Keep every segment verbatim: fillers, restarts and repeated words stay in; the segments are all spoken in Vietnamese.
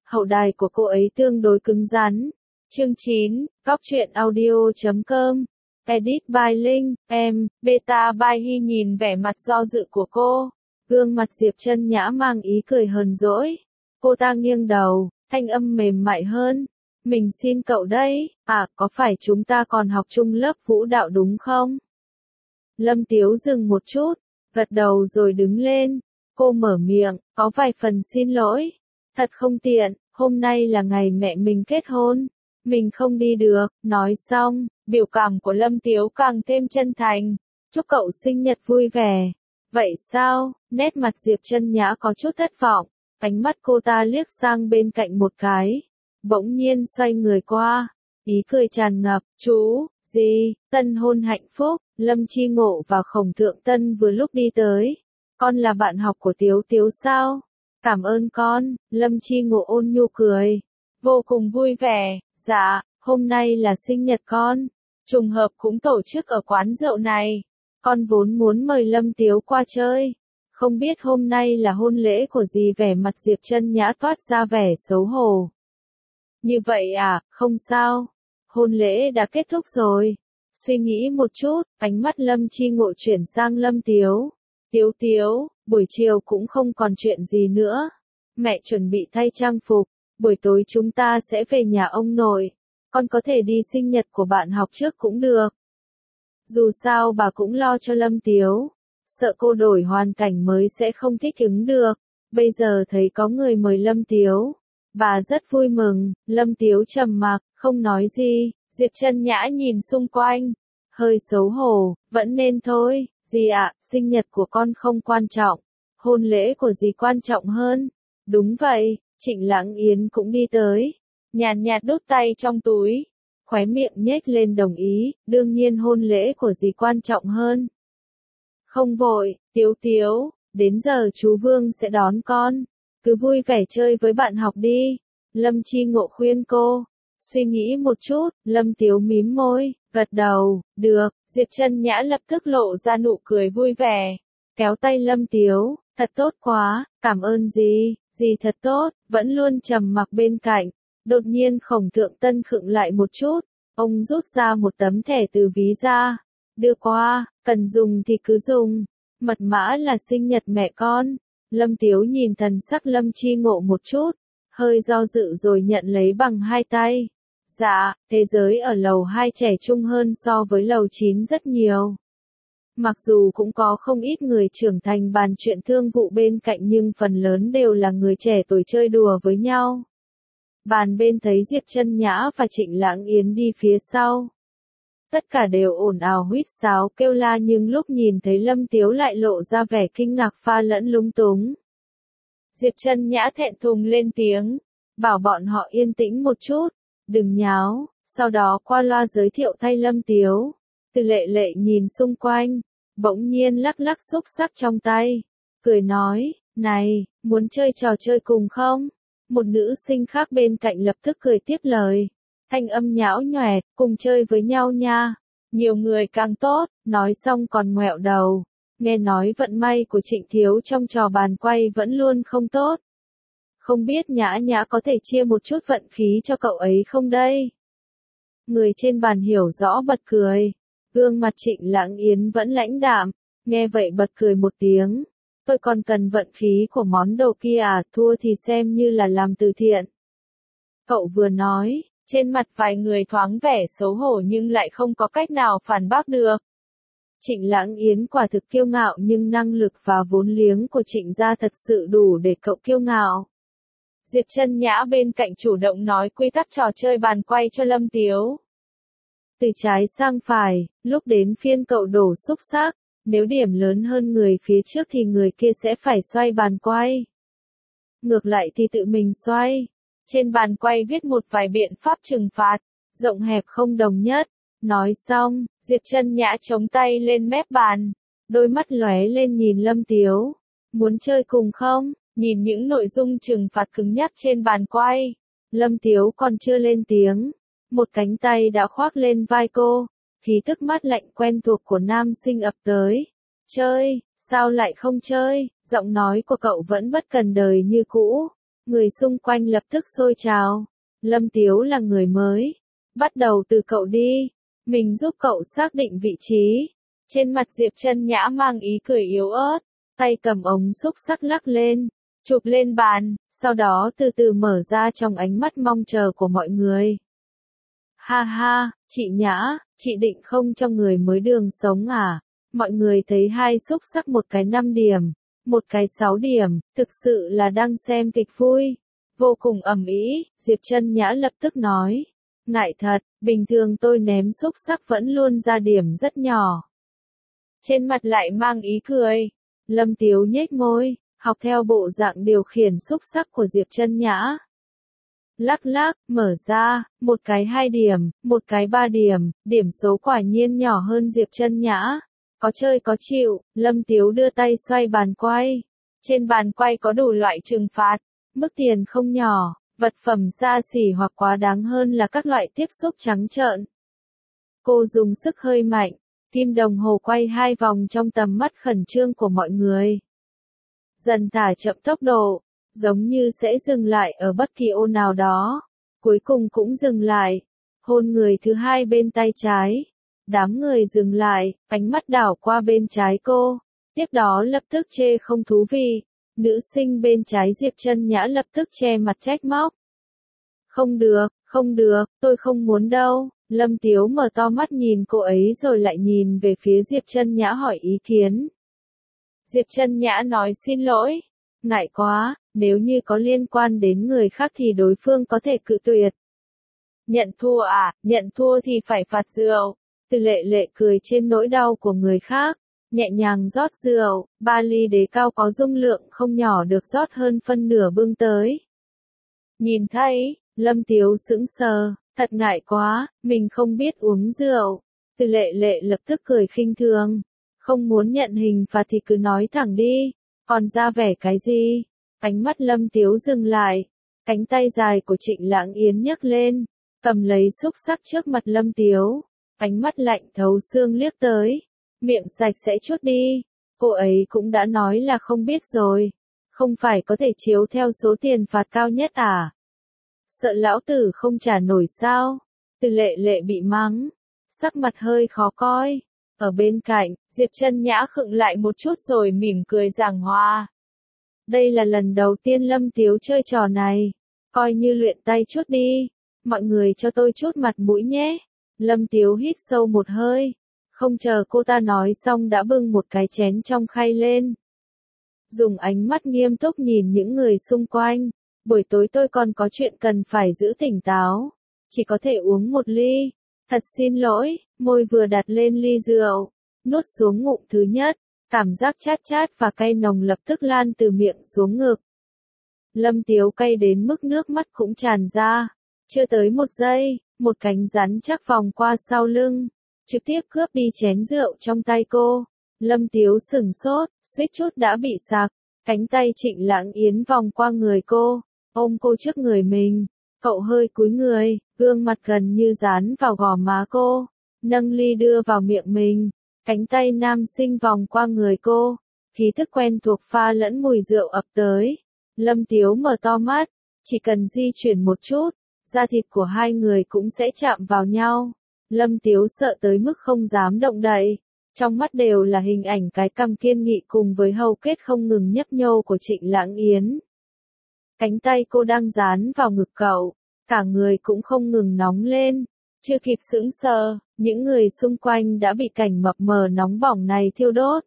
hậu đài của cô ấy tương đối cứng rắn. Chương chín, góc truyện audio chấm com. Edit by Linh, em, Beta by Hy nhìn vẻ mặt do dự của cô. Gương mặt Diệp Chân Nhã mang ý cười hờn dỗi. Cô ta nghiêng đầu, thanh âm mềm mại hơn. Mình xin cậu đấy, à, có phải chúng ta còn học chung lớp vũ đạo đúng không? Lâm Tiếu dừng một chút, gật đầu rồi đứng lên. Cô mở miệng, có vài phần xin lỗi. Thật không tiện, hôm nay là ngày mẹ mình kết hôn. Mình không đi được, nói xong, biểu cảm của Lâm Tiếu càng thêm chân thành. Chúc cậu sinh nhật vui vẻ. Vậy sao? Nét mặt Diệp Chân Nhã có chút thất vọng. Ánh mắt cô ta liếc sang bên cạnh một cái. Bỗng nhiên xoay người qua. Ý cười tràn ngập, chú, gì, tân hôn hạnh phúc. Lâm Chi Ngộ và Khổng Thượng Tân vừa lúc đi tới. Con là bạn học của Tiếu Tiếu sao? Cảm ơn con, Lâm Chi Ngộ ôn nhu cười. Vô cùng vui vẻ, dạ, hôm nay là sinh nhật con. Trùng hợp cũng tổ chức ở quán rượu này. Con vốn muốn mời Lâm Tiếu qua chơi. Không biết hôm nay là hôn lễ của gì, vẻ mặt Diệp Chân Nhã toát ra vẻ xấu hổ. Như vậy à, không sao. Hôn lễ đã kết thúc rồi. Suy nghĩ một chút, ánh mắt Lâm Chi Ngộ chuyển sang Lâm Tiếu. Tiếu Tiếu, buổi chiều cũng không còn chuyện gì nữa. Mẹ chuẩn bị thay trang phục. Buổi tối chúng ta sẽ về nhà ông nội. Con có thể đi sinh nhật của bạn học trước cũng được. Dù sao bà cũng lo cho Lâm Tiếu. Sợ cô đổi hoàn cảnh mới sẽ không thích ứng được. Bây giờ thấy có người mời Lâm Tiếu. Bà rất vui mừng. Lâm Tiếu trầm mặc, không nói gì. Diệp Chân Nhã nhìn xung quanh. Hơi xấu hổ, vẫn nên thôi. Dì ạ, sinh nhật của con không quan trọng. Hôn lễ của dì quan trọng hơn. Đúng vậy, Trịnh Lãng Yến cũng đi tới. Nhàn nhạt đút tay trong túi. Khóe miệng nhếch lên đồng ý, đương nhiên hôn lễ của dì quan trọng hơn. Không vội, Tiếu Tiếu, đến giờ chú Vương sẽ đón con. Cứ vui vẻ chơi với bạn học đi. Lâm Chi Ngộ khuyên cô. Suy nghĩ một chút, Lâm Tiếu mím môi, gật đầu, được. Diệp Chân Nhã lập tức lộ ra nụ cười vui vẻ. Kéo tay Lâm Tiếu, thật tốt quá, cảm ơn dì, dì thật tốt, vẫn luôn trầm mặc bên cạnh. Đột nhiên Khổng Thượng Tân khựng lại một chút, ông rút ra một tấm thẻ từ ví ra. Đưa qua, cần dùng thì cứ dùng. Mật mã là sinh nhật mẹ con. Lâm Tiếu nhìn thần sắc Lâm Chi Ngộ một chút, hơi do dự rồi nhận lấy bằng hai tay. Dạ, thế giới ở lầu hai trẻ trung hơn so với lầu chín rất nhiều. Mặc dù cũng có không ít người trưởng thành bàn chuyện thương vụ bên cạnh nhưng phần lớn đều là người trẻ tuổi chơi đùa với nhau. Bàn bên thấy Diệp Chân Nhã và Trịnh Lãng Yến đi phía sau. Tất cả đều ồn ào huýt sáo kêu la nhưng lúc nhìn thấy Lâm Tiếu lại lộ ra vẻ kinh ngạc pha lẫn lúng túng. Diệp Chân Nhã thẹn thùng lên tiếng, bảo bọn họ yên tĩnh một chút, đừng nháo, sau đó qua loa giới thiệu thay Lâm Tiếu. Từ Lệ Lệ nhìn xung quanh, bỗng nhiên lắc lắc xúc xắc trong tay, cười nói, này, muốn chơi trò chơi cùng không? Một nữ sinh khác bên cạnh lập tức cười tiếp lời. Thanh âm nhão nhòe, cùng chơi với nhau nha. Nhiều người càng tốt, nói xong còn ngoẹo đầu. Nghe nói vận may của Trịnh Thiếu trong trò bàn quay vẫn luôn không tốt. Không biết Nhã Nhã có thể chia một chút vận khí cho cậu ấy không đây? Người trên bàn hiểu rõ bật cười. Gương mặt Trịnh Lãng Yến vẫn lãnh đạm. Nghe vậy bật cười một tiếng. Tôi còn cần vận khí của món đồ kia à, thua thì xem như là làm từ thiện. Cậu vừa nói. Trên mặt vài người thoáng vẻ xấu hổ nhưng lại không có cách nào phản bác được. Trịnh Lãng Yến quả thực kiêu ngạo nhưng năng lực và vốn liếng của Trịnh gia thật sự đủ để cậu kiêu ngạo. Diệp Chân Nhã bên cạnh chủ động nói quy tắc trò chơi bàn quay cho Lâm Tiếu. Từ trái sang phải, lúc đến phiên cậu đổ xúc xắc, nếu điểm lớn hơn người phía trước thì người kia sẽ phải xoay bàn quay. Ngược lại thì tự mình xoay. Trên bàn quay viết một vài biện pháp trừng phạt, rộng hẹp không đồng nhất. Nói xong, Diệp Chân Nhã chống tay lên mép bàn, đôi mắt lóe lên nhìn Lâm Tiếu. Muốn chơi cùng không? Nhìn những nội dung trừng phạt cứng nhắc trên bàn quay. Lâm Tiếu còn chưa lên tiếng. Một cánh tay đã khoác lên vai cô, khí tức mát lạnh quen thuộc của nam sinh ập tới. Chơi, sao lại không chơi? Giọng nói của cậu vẫn bất cần đời như cũ. Người xung quanh lập tức xôi trào. Lâm Tiếu là người mới. Bắt đầu từ cậu đi. Mình giúp cậu xác định vị trí. Trên mặt Diệp Chân Nhã mang ý cười yếu ớt. Tay cầm ống xúc sắc lắc lên. Chụp lên bàn. Sau đó từ từ mở ra trong ánh mắt mong chờ của mọi người. Ha ha, chị Nhã, chị định không cho người mới đường sống à? Mọi người thấy hai xúc sắc một cái năm điểm, một cái sáu điểm, thực sự là đang xem kịch vui. Vô cùng ầm ĩ, Diệp Chân Nhã lập tức nói. Ngại thật, bình thường tôi ném xúc sắc vẫn luôn ra điểm rất nhỏ. Trên mặt lại mang ý cười. Lâm Tiếu nhếch môi, học theo bộ dạng điều khiển xúc sắc của Diệp Chân Nhã. Lắc lắc, mở ra, một cái hai điểm, một cái ba điểm, điểm số quả nhiên nhỏ hơn Diệp Chân Nhã. Có chơi có chịu, Lâm Tiếu đưa tay xoay bàn quay. Trên bàn quay có đủ loại trừng phạt, mức tiền không nhỏ, vật phẩm xa xỉ hoặc quá đáng hơn là các loại tiếp xúc trắng trợn. Cô dùng sức hơi mạnh, kim đồng hồ quay hai vòng trong tầm mắt khẩn trương của mọi người. Dần thả chậm tốc độ, giống như sẽ dừng lại ở bất kỳ ô nào đó. Cuối cùng cũng dừng lại, hôn người thứ hai bên tay trái. Đám người dừng lại, ánh mắt đảo qua bên trái cô. Tiếp đó lập tức chê không thú vị. Nữ sinh bên trái Diệp Chân Nhã lập tức che mặt trách móc. Không được, không được, tôi không muốn đâu. Lâm Tiếu mở to mắt nhìn cô ấy rồi lại nhìn về phía Diệp Chân Nhã hỏi ý kiến. Diệp Chân Nhã nói xin lỗi. Ngại quá, nếu như có liên quan đến người khác thì đối phương có thể cự tuyệt. Nhận thua à, nhận thua thì phải phạt rượu. Từ Lệ Lệ cười trên nỗi đau của người khác, nhẹ nhàng rót rượu, ba ly đế cao có dung lượng không nhỏ được rót hơn phân nửa bưng tới. Nhìn thấy, Lâm Tiếu sững sờ, thật ngại quá, mình không biết uống rượu. Từ Lệ Lệ lập tức cười khinh thường, không muốn nhận hình phạt thì cứ nói thẳng đi, còn ra vẻ cái gì? Ánh mắt Lâm Tiếu dừng lại, cánh tay dài của Trịnh Lãng Yến nhấc lên, cầm lấy xúc sắc trước mặt Lâm Tiếu. Ánh mắt lạnh thấu xương liếc tới, miệng sạch sẽ chút đi, cô ấy cũng đã nói là không biết rồi, không phải có thể chiếu theo số tiền phạt cao nhất à? Sợ lão tử không trả nổi sao? Từ Lệ Lệ bị mắng, sắc mặt hơi khó coi, ở bên cạnh, Diệp Chân Nhã khựng lại một chút rồi mỉm cười giảng hòa. Đây là lần đầu tiên Lâm Tiếu chơi trò này, coi như luyện tay chút đi, mọi người cho tôi chút mặt mũi nhé. Lâm Tiếu hít sâu một hơi, không chờ cô ta nói xong đã bưng một cái chén trong khay lên. Dùng ánh mắt nghiêm túc nhìn những người xung quanh, buổi tối tôi còn có chuyện cần phải giữ tỉnh táo, chỉ có thể uống một ly, thật xin lỗi, môi vừa đặt lên ly rượu, nuốt xuống ngụm thứ nhất, cảm giác chát chát và cay nồng lập tức lan từ miệng xuống ngực. Lâm Tiếu cay đến mức nước mắt cũng tràn ra, chưa tới một giây. Một cánh rắn chắc vòng qua sau lưng, trực tiếp cướp đi chén rượu trong tay cô. Lâm Tiếu sửng sốt, suýt chút đã bị sặc. Cánh tay Trịnh Lãng Yến vòng qua người cô, ôm cô trước người mình. Cậu hơi cúi người, gương mặt gần như dán vào gò má cô, nâng ly đưa vào miệng mình. Cánh tay nam sinh vòng qua người cô, khí thức quen thuộc pha lẫn mùi rượu ập tới. Lâm Tiếu mở to mắt, chỉ cần di chuyển một chút, da thịt của hai người cũng sẽ chạm vào nhau. Lâm Tiếu sợ tới mức không dám động đậy. Trong mắt đều là hình ảnh cái cằm kiên nghị cùng với hầu kết không ngừng nhấp nhô của Trịnh Lãng Yến. Cánh tay cô đang dán vào ngực cậu, cả người cũng không ngừng nóng lên. Chưa kịp sững sờ, những người xung quanh đã bị cảnh mập mờ nóng bỏng này thiêu đốt.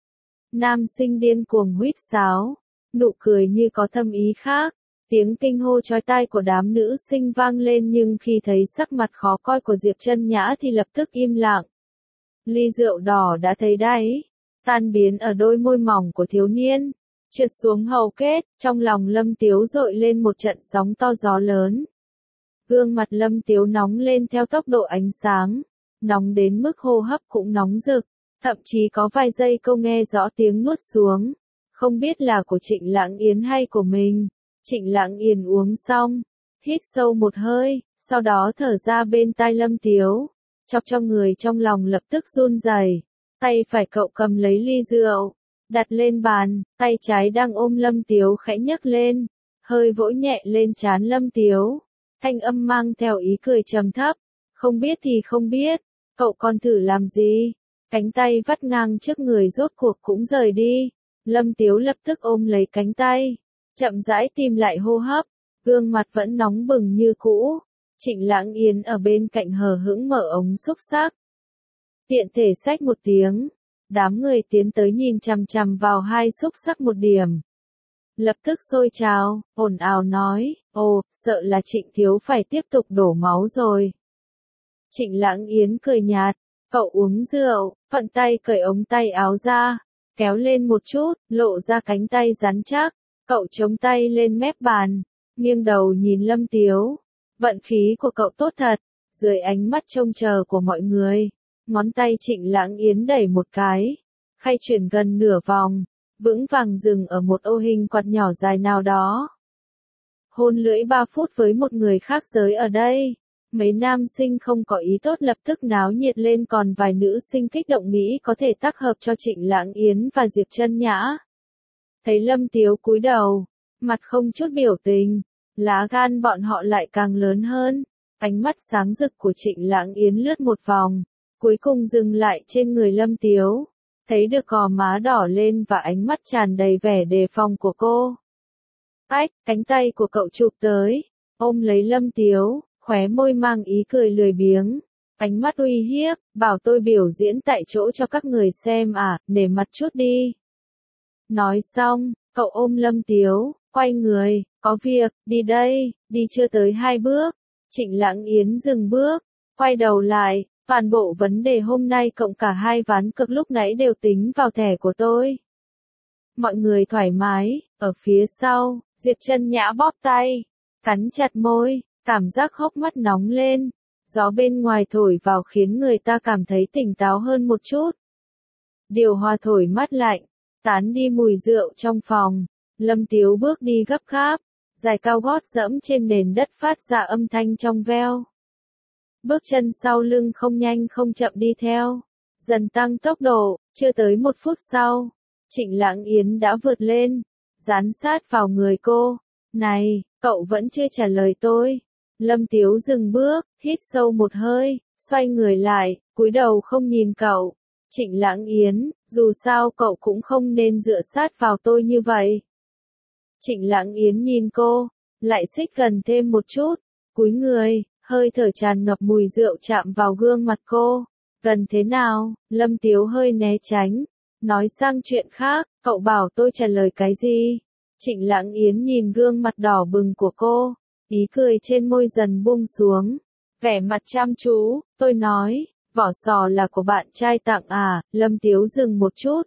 Nam sinh điên cuồng huýt sáo, nụ cười như có thâm ý khác. Tiếng kinh hô chói tai của đám nữ sinh vang lên nhưng khi thấy sắc mặt khó coi của Diệp Chân Nhã thì lập tức im lặng. Ly rượu đỏ đã thấy đáy, tan biến ở đôi môi mỏng của thiếu niên, trượt xuống hầu kết, trong lòng Lâm Tiếu dội lên một trận sóng to gió lớn. Gương mặt Lâm Tiếu nóng lên theo tốc độ ánh sáng, nóng đến mức hô hấp cũng nóng rực, thậm chí có vài giây cô nghe rõ tiếng nuốt xuống, không biết là của Trịnh Lãng Yến hay của mình. Trịnh Lãng Yến uống xong, hít sâu một hơi, sau đó thở ra bên tai Lâm Tiếu, chọc cho người trong lòng lập tức run rẩy. Tay phải cậu cầm lấy ly rượu, đặt lên bàn, tay trái đang ôm Lâm Tiếu khẽ nhấc lên, hơi vỗ nhẹ lên trán Lâm Tiếu, thanh âm mang theo ý cười trầm thấp, không biết thì không biết, cậu còn thử làm gì, cánh tay vắt ngang trước người rốt cuộc cũng rời đi, Lâm Tiếu lập tức ôm lấy cánh tay, chậm rãi tìm lại hô hấp, gương mặt vẫn nóng bừng như cũ, Trịnh Lãng Yến ở bên cạnh hờ hững mở ống xúc xắc. Tiện thể xách một tiếng, đám người tiến tới nhìn chằm chằm vào hai xúc xắc một điểm. Lập tức sôi trào, ồn ào nói, ồ, sợ là Trịnh Thiếu phải tiếp tục đổ máu rồi. Trịnh Lãng Yến cười nhạt, cậu uống rượu, thuận tay cởi ống tay áo ra, kéo lên một chút, lộ ra cánh tay rắn chắc, cậu chống tay lên mép bàn, nghiêng đầu nhìn Lâm Tiếu, vận khí của cậu tốt thật, dưới ánh mắt trông chờ của mọi người, ngón tay Trịnh Lãng Yến đẩy một cái, khay chuyển gần nửa vòng, vững vàng dừng ở một ô hình quạt nhỏ dài nào đó. Hôn lưỡi ba phút với một người khác giới ở đây. Mấy nam sinh không có ý tốt lập tức náo nhiệt lên, còn vài nữ sinh kích động nghĩ có thể tác hợp cho Trịnh Lãng Yến và Diệp Chân Nhã. Thấy Lâm Tiếu cúi đầu, mặt không chút biểu tình, lá gan bọn họ lại càng lớn hơn, ánh mắt sáng rực của Trịnh Lãng Yến lướt một vòng, cuối cùng dừng lại trên người Lâm Tiếu, thấy được gò má đỏ lên và ánh mắt tràn đầy vẻ đề phòng của cô. Ách, cánh tay của cậu chụp tới, ôm lấy Lâm Tiếu, khóe môi mang ý cười lười biếng, ánh mắt uy hiếp, bảo tôi biểu diễn tại chỗ cho các người xem à, nể mặt chút đi. Nói xong, cậu ôm Lâm Tiếu, quay người, có việc, đi đây, đi chưa tới hai bước. Trịnh Lãng Yến dừng bước, quay đầu lại, toàn bộ vấn đề hôm nay cộng cả hai ván cược lúc nãy đều tính vào thẻ của tôi. Mọi người thoải mái, ở phía sau, Diệp Chân Nhã bóp tay, cắn chặt môi, cảm giác hốc mắt nóng lên, gió bên ngoài thổi vào khiến người ta cảm thấy tỉnh táo hơn một chút. Điều hòa thổi mát lạnh, tán đi mùi rượu trong phòng, Lâm Tiếu bước đi gấp gáp, giày cao gót dẫm trên nền đất phát ra âm thanh trong veo. Bước chân sau lưng không nhanh không chậm đi theo, dần tăng tốc độ, chưa tới một phút sau, Trịnh Lãng Yến đã vượt lên, dán sát vào người cô. Này, cậu vẫn chưa trả lời tôi. Lâm Tiếu dừng bước, hít sâu một hơi, xoay người lại, cúi đầu không nhìn cậu. Trịnh Lãng Yến, dù sao cậu cũng không nên dựa sát vào tôi như vậy. Trịnh Lãng Yến nhìn cô, lại xích gần thêm một chút, cúi người, hơi thở tràn ngập mùi rượu chạm vào gương mặt cô. Gần thế nào? Lâm Tiếu hơi né tránh, nói sang chuyện khác, cậu bảo tôi trả lời cái gì? Trịnh Lãng Yến nhìn gương mặt đỏ bừng của cô, ý cười trên môi dần buông xuống, vẻ mặt chăm chú, tôi nói, vỏ sò là của bạn trai tặng à? Lâm Tiếu dừng một chút,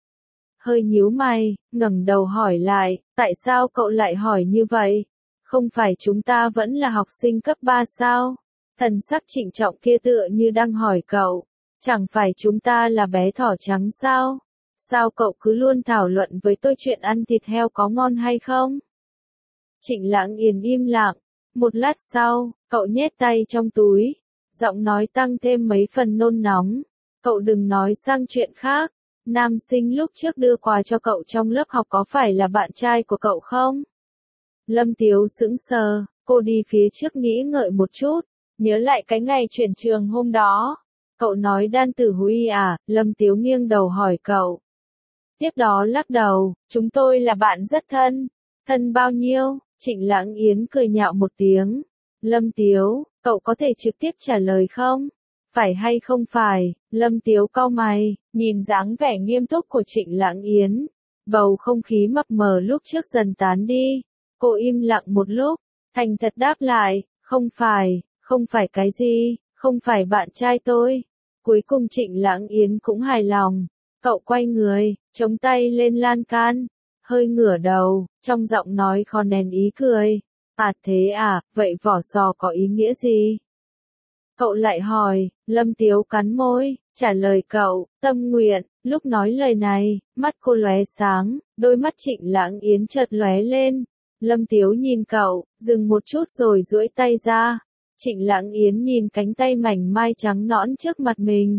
hơi nhíu mày, ngẩng đầu hỏi lại, tại sao cậu lại hỏi như vậy? Không phải chúng ta vẫn là học sinh cấp ba sao? Thần sắc trịnh trọng kia tựa như đang hỏi cậu, chẳng phải chúng ta là bé thỏ trắng sao? Sao cậu cứ luôn thảo luận với tôi chuyện ăn thịt heo có ngon hay không? Trịnh Lãng Yến im lặng, một lát sau, cậu nhét tay trong túi, giọng nói tăng thêm mấy phần nôn nóng, cậu đừng nói sang chuyện khác, nam sinh lúc trước đưa quà cho cậu trong lớp học có phải là bạn trai của cậu không? Lâm Tiếu sững sờ, cô đi phía trước nghĩ ngợi một chút, nhớ lại cái ngày chuyển trường hôm đó. Cậu nói Đan Tử Huy à? Lâm Tiếu nghiêng đầu hỏi cậu. Tiếp đó lắc đầu, chúng tôi là bạn rất thân. Thân bao nhiêu? Trịnh Lãng Yến cười nhạo một tiếng. Lâm Tiếu, cậu có thể trực tiếp trả lời không? Phải hay không phải? Lâm Tiếu cau mày, nhìn dáng vẻ nghiêm túc của Trịnh Lãng Yến. Bầu không khí mập mờ lúc trước dần tán đi. Cô im lặng một lúc, thành thật đáp lại, không phải, không phải cái gì, không phải bạn trai tôi. Cuối cùng Trịnh Lãng Yến cũng hài lòng. Cậu quay người, chống tay lên lan can, hơi ngửa đầu, trong giọng nói khó nén ý cười. À thế à, vậy vỏ sò có ý nghĩa gì? Cậu lại hỏi, Lâm Tiếu cắn môi, trả lời cậu, tâm nguyện. Lúc nói lời này, mắt cô lóe sáng, đôi mắt Trịnh Lãng Yến chợt lóe lên. Lâm Tiếu nhìn cậu, dừng một chút rồi duỗi tay ra. Trịnh Lãng Yến nhìn cánh tay mảnh mai trắng nõn trước mặt mình.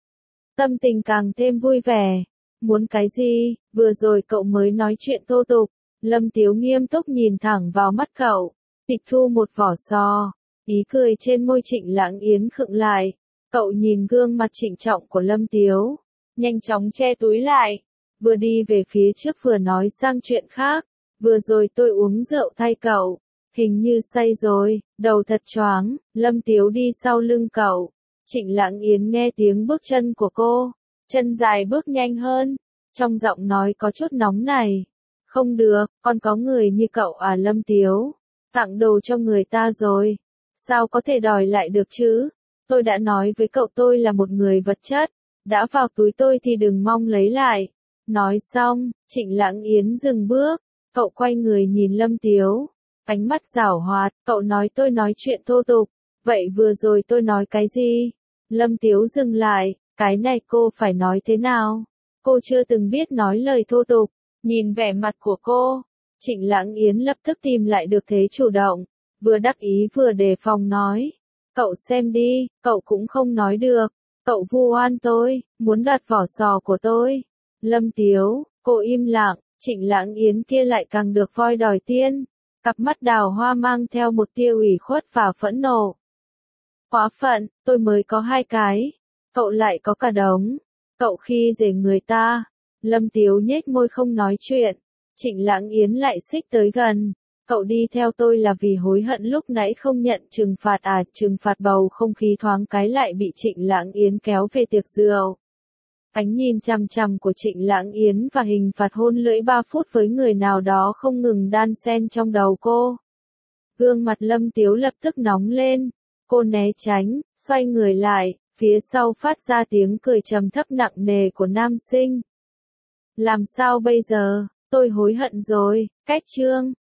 Tâm tình càng thêm vui vẻ. Muốn cái gì? Vừa rồi cậu mới nói chuyện thô tục, Lâm Tiếu nghiêm túc nhìn thẳng vào mắt cậu, tịch thu một vỏ sò, ý cười trên môi Trịnh Lãng Yến khựng lại. Cậu nhìn gương mặt trịnh trọng của Lâm Tiếu, nhanh chóng che túi lại, vừa đi về phía trước vừa nói sang chuyện khác. Vừa rồi tôi uống rượu thay cậu, hình như say rồi, đầu thật choáng. Lâm Tiếu đi sau lưng cậu. Trịnh Lãng Yến nghe tiếng bước chân của cô, chân dài bước nhanh hơn, trong giọng nói có chút nóng này. Không được, con có người như cậu à Lâm Tiếu, tặng đồ cho người ta rồi, sao có thể đòi lại được chứ? Tôi đã nói với cậu tôi là một người vật chất, đã vào túi tôi thì đừng mong lấy lại. Nói xong, Trịnh Lãng Yến dừng bước, cậu quay người nhìn Lâm Tiếu, ánh mắt giảo hoạt. Cậu nói tôi nói chuyện thô tục, vậy vừa rồi tôi nói cái gì? Lâm Tiếu dừng lại, cái này cô phải nói thế nào? Cô chưa từng biết nói lời thô tục. Nhìn vẻ mặt của cô, Trịnh Lãng Yến lập tức tìm lại được thế chủ động, vừa đắc ý vừa đề phòng nói. Cậu xem đi, cậu cũng không nói được, cậu vu oan tôi, muốn đoạt vỏ sò của tôi. Lâm Tiếu, cô im lặng, Trịnh Lãng Yến kia lại càng được voi đòi tiên, cặp mắt đào hoa mang theo một tia ủy khuất và phẫn nộ. Quá phận, tôi mới có hai cái, cậu lại có cả đống, cậu khi dễ người ta. Lâm Tiếu nhếch môi không nói chuyện, Trịnh Lãng Yến lại xích tới gần. Cậu đi theo tôi là vì hối hận lúc nãy không nhận trừng phạt à? Trừng phạt? Bầu không khí thoáng cái lại bị Trịnh Lãng Yến kéo về tiệc rượu. Ánh nhìn chằm chằm của Trịnh Lãng Yến và hình phạt hôn lưỡi ba phút với người nào đó không ngừng đan xen trong đầu cô. Gương mặt Lâm Tiếu lập tức nóng lên, cô né tránh, xoay người lại, phía sau phát ra tiếng cười trầm thấp nặng nề của nam sinh. Làm sao bây giờ, tôi hối hận rồi, cách chương.